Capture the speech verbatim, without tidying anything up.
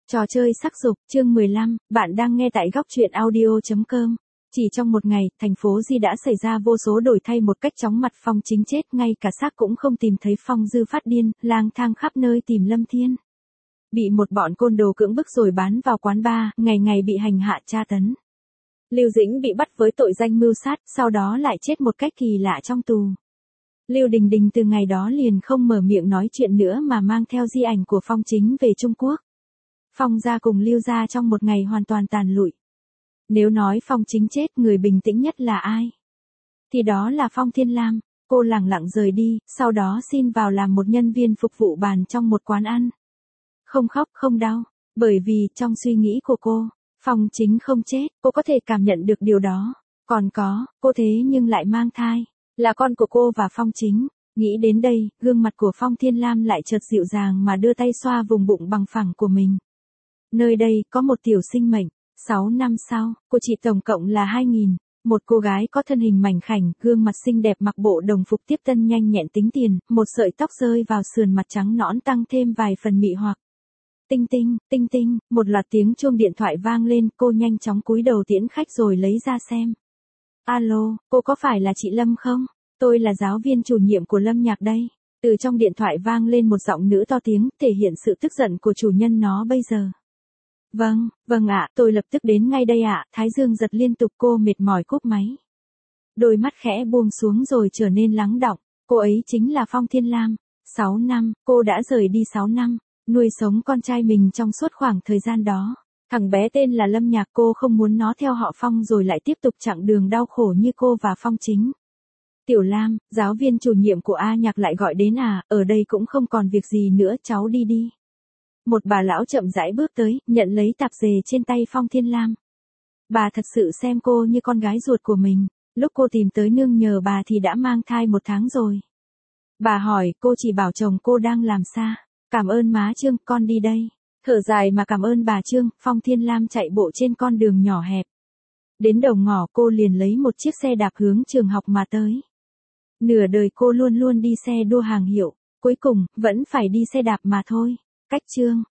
Trò chơi sắc dục, chương mười lăm, bạn đang nghe tại góc truyện audio chấm com. Chỉ trong một ngày, thành phố Di đã xảy ra vô số đổi thay một cách chóng mặt. Phong Chính chết, ngay cả xác cũng không tìm thấy. Phong Dư phát điên, lang thang khắp nơi tìm Lâm Thiên. Bị một bọn côn đồ cưỡng bức rồi bán vào quán bar, ngày ngày bị hành hạ tra tấn. Lưu Dĩnh bị bắt với tội danh mưu sát, sau đó lại chết một cách kỳ lạ trong tù. Lưu Đình Đình từ ngày đó liền không mở miệng nói chuyện nữa mà mang theo di ảnh của Phong Chính về Trung Quốc. Phong gia cùng Lưu gia trong một ngày hoàn toàn tàn lụi. Nếu nói Phong Chính chết, người bình tĩnh nhất là ai? Thì đó là Phong Thiên Lam. Cô lẳng lặng rời đi, sau đó xin vào làm một nhân viên phục vụ bàn trong một quán ăn. Không khóc không đau, bởi vì trong suy nghĩ của cô, Phong Chính không chết, cô có thể cảm nhận được điều đó. Còn có, cô thế nhưng lại mang thai, là con của cô và Phong Chính. Nghĩ đến đây, gương mặt của Phong Thiên Lam lại chợt dịu dàng mà đưa tay xoa vùng bụng bằng phẳng của mình. Nơi đây có một tiểu sinh mệnh. Sáu năm sau, cô chị tổng cộng là hai nghìn. Một cô gái có thân hình mảnh khảnh, gương mặt xinh đẹp, mặc bộ đồng phục tiếp tân nhanh nhẹn tính tiền, một sợi tóc rơi vào sườn mặt trắng nõn tăng thêm vài phần mị hoặc. Tinh tinh, tinh tinh, một loạt tiếng chuông điện thoại vang lên, cô nhanh chóng cúi đầu tiễn khách rồi lấy ra xem. Alo, cô có phải là chị Lâm không? Tôi là giáo viên chủ nhiệm của Lâm Nhạc đây. Từ trong điện thoại vang lên một giọng nữ to tiếng, thể hiện sự tức giận của chủ nhân nó bây giờ. Vâng, vâng ạ, tôi lập tức đến ngay đây ạ. Thái dương giật liên tục, cô mệt mỏi cúp máy. Đôi mắt khẽ buông xuống rồi trở nên lắng đọng. Cô ấy chính là Phong Thiên Lam. Sáu năm, cô đã rời đi sáu năm, nuôi sống con trai mình trong suốt khoảng thời gian đó. Thằng bé tên là Lâm Nhạc, cô không muốn nó theo họ Phong rồi lại tiếp tục chặng đường đau khổ như cô và Phong Chính. Tiểu Lam, giáo viên chủ nhiệm của A Nhạc lại gọi đến à, ở đây cũng không còn việc gì nữa, cháu đi đi. Một bà lão chậm rãi bước tới, nhận lấy tạp dề trên tay Phong Thiên Lam. Bà thật sự xem cô như con gái ruột của mình, lúc cô tìm tới nương nhờ bà thì đã mang thai một tháng rồi. Bà hỏi, cô chỉ bảo chồng cô đang làm xa. Cảm ơn má Trương, con đi đây. Thở dài mà cảm ơn bà Trương, Phong Thiên Lam chạy bộ trên con đường nhỏ hẹp. Đến đầu ngõ cô liền lấy một chiếc xe đạp hướng trường học mà tới. Nửa đời cô luôn luôn đi xe đua hàng hiệu, cuối cùng, vẫn phải đi xe đạp mà thôi. Cách Trương,